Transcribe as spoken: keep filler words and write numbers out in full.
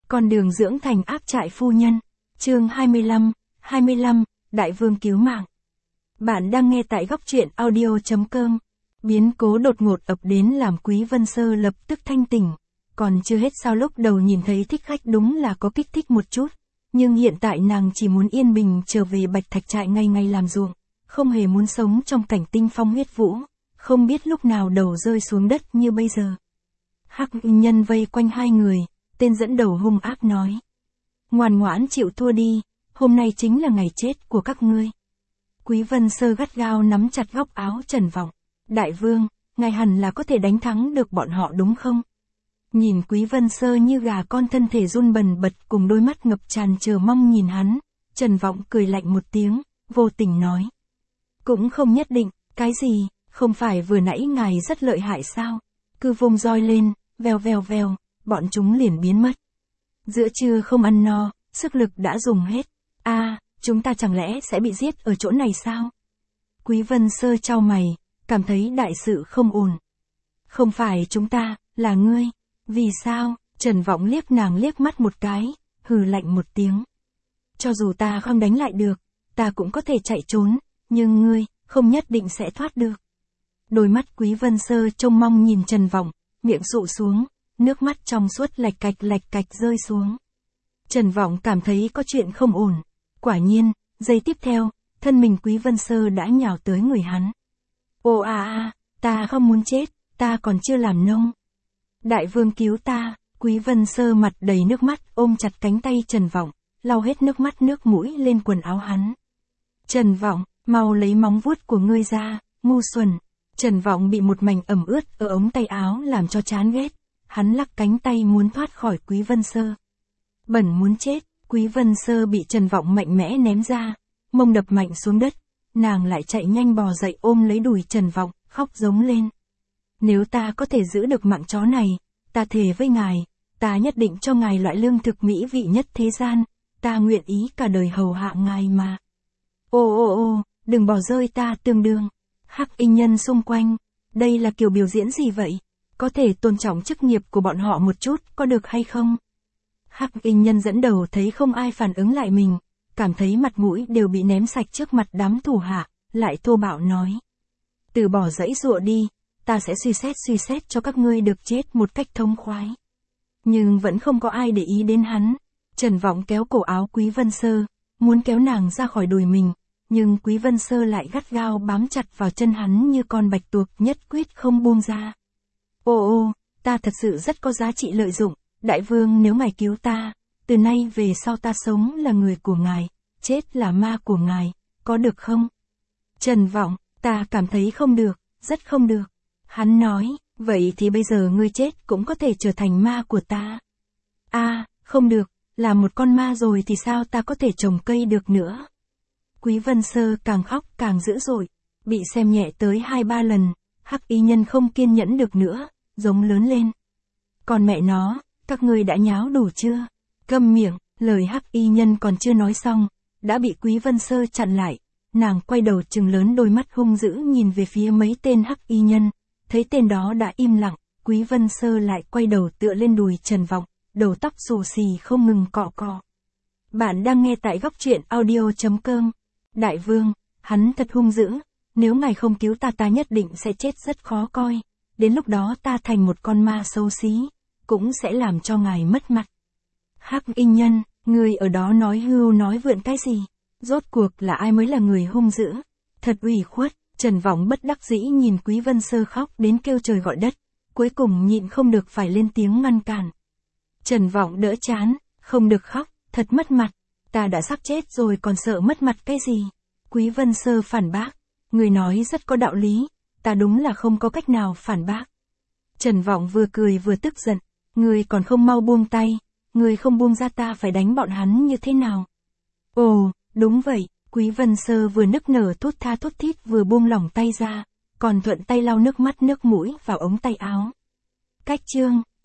Con đường dưỡng thành áp trại phu nhân. Chương hai mươi lăm, hai mươi lăm, Đại vương cứu mạng. Bạn đang nghe tại góc truyện audio chấm com. Biến cố đột ngột ập đến làm Quý Vân Sơ lập tức thanh tỉnh. Còn chưa hết sao lúc đầu nhìn thấy thích khách đúng là có kích thích một chút. Nhưng hiện tại nàng chỉ muốn yên bình trở về Bạch Thạch trại ngày ngày làm ruộng. Không hề muốn sống trong cảnh tinh phong huyết vũ. Không biết lúc nào đầu rơi xuống đất như bây giờ. Hắc nhân vây quanh hai người. Tên dẫn đầu hung ác nói. Ngoan ngoãn chịu thua đi. Hôm nay chính là ngày chết của các ngươi. Quý Vân Sơ gắt gao nắm chặt góc áo Trần Vọng. Đại vương, ngài hẳn là có thể đánh thắng được bọn họ đúng không? Nhìn Quý Vân Sơ như gà con thân thể run bần bật cùng đôi mắt ngập tràn chờ mong nhìn hắn. Trần Vọng cười lạnh một tiếng, vô tình nói. Cũng không nhất định, cái gì, không phải vừa nãy ngài rất lợi hại sao? Cứ vung roi lên, vèo vèo vèo, bọn chúng liền biến mất. Giữa trưa không ăn no, sức lực đã dùng hết. A, à, chúng ta chẳng lẽ sẽ bị giết ở chỗ này sao? Quý Vân Sơ chau mày, cảm thấy đại sự không ổn. Không phải chúng ta, là ngươi. Vì sao? Trần Vọng liếc nàng liếc mắt một cái, hừ lạnh một tiếng. Cho dù ta không đánh lại được, ta cũng có thể chạy trốn, nhưng ngươi, không nhất định sẽ thoát được. Đôi mắt Quý Vân Sơ trông mong nhìn Trần Vọng, miệng sụ xuống, nước mắt trong suốt lạch cạch lạch cạch rơi xuống. Trần Vọng cảm thấy có chuyện không ổn. Quả nhiên, giây tiếp theo, thân mình Quý Vân Sơ đã nhào tới người hắn. Ô a a, ta không muốn chết, ta còn chưa làm nông. Đại vương cứu ta. Quý Vân Sơ mặt đầy nước mắt ôm chặt cánh tay Trần Vọng, lau hết nước mắt nước mũi lên quần áo hắn. Trần Vọng, mau lấy móng vuốt của ngươi ra, ngu xuẩn. Trần Vọng bị một mảnh ẩm ướt ở ống tay áo làm cho chán ghét. Hắn lắc cánh tay muốn thoát khỏi Quý Vân Sơ. Bẩn muốn chết, Quý Vân Sơ bị Trần Vọng mạnh mẽ ném ra, mông đập mạnh xuống đất, nàng lại chạy nhanh bò dậy ôm lấy đùi Trần Vọng, khóc giống lên. Nếu ta có thể giữ được mạng chó này, ta thề với ngài, ta nhất định cho ngài loại lương thực mỹ vị nhất thế gian, ta nguyện ý cả đời hầu hạ ngài mà. Ô ô ô, đừng bỏ rơi ta tương đương. Hắc y nhân xung quanh, đây là kiểu biểu diễn gì vậy? Có thể tôn trọng chức nghiệp của bọn họ một chút, có được hay không? Hắc y nhân dẫn đầu thấy không ai phản ứng lại mình, cảm thấy mặt mũi đều bị ném sạch trước mặt đám thủ hạ, lại thô bạo nói. Từ bỏ dãy dụa đi, ta sẽ suy xét suy xét cho các ngươi được chết một cách thông khoái. Nhưng vẫn không có ai để ý đến hắn. Trần Vọng kéo cổ áo Quý Vân Sơ, muốn kéo nàng ra khỏi đùi mình, nhưng Quý Vân Sơ lại gắt gao bám chặt vào chân hắn như con bạch tuộc nhất quyết không buông ra. Ô ô, ta thật sự rất có giá trị lợi dụng, đại vương nếu ngài cứu ta, từ nay về sau ta sống là người của ngài, chết là ma của ngài, có được không? Trần Vọng, ta cảm thấy không được, rất không được. Hắn nói, vậy thì bây giờ ngươi chết cũng có thể trở thành ma của ta. A, à, không được, là một con ma rồi thì sao ta có thể trồng cây được nữa? Quý Vân Sơ càng khóc càng dữ dội, bị xem nhẹ tới hai ba lần, Hắc y nhân không kiên nhẫn được nữa, giống lớn lên. Còn mẹ nó, các ngươi đã nháo đủ chưa? Câm miệng, lời Hắc y nhân còn chưa nói xong, đã bị Quý Vân Sơ chặn lại. Nàng quay đầu trừng lớn đôi mắt hung dữ nhìn về phía mấy tên Hắc y nhân, thấy tên đó đã im lặng, Quý Vân Sơ lại quay đầu tựa lên đùi Trần Vọng, đầu tóc xù xì không ngừng cọ cọ. Bạn đang nghe tại góc truyện audio chấm com. Đại vương, hắn thật hung dữ, nếu ngài không cứu ta ta nhất định sẽ chết rất khó coi, đến lúc đó ta thành một con ma xấu xí, cũng sẽ làm cho ngài mất mặt. Hắc y nhân, người ở đó nói hưu nói vượn cái gì? Rốt cuộc là ai mới là người hung dữ? Thật ủy khuất. Trần Vọng bất đắc dĩ nhìn Quý Vân Sơ khóc đến kêu trời gọi đất, cuối cùng nhịn không được phải lên tiếng ngăn cản. Trần Vọng đỡ chán, không được khóc, thật mất mặt, ta đã sắp chết rồi còn sợ mất mặt cái gì? Quý Vân Sơ phản bác, người nói rất có đạo lý, ta đúng là không có cách nào phản bác. Trần Vọng vừa cười vừa tức giận, người còn không mau buông tay, người không buông ra ta phải đánh bọn hắn như thế nào? Ồ, đúng vậy. Quý Vân Sơ vừa nức nở thút tha thút thít vừa buông lỏng tay ra, còn thuận tay lau nước mắt nước mũi vào ống tay áo. Cách chương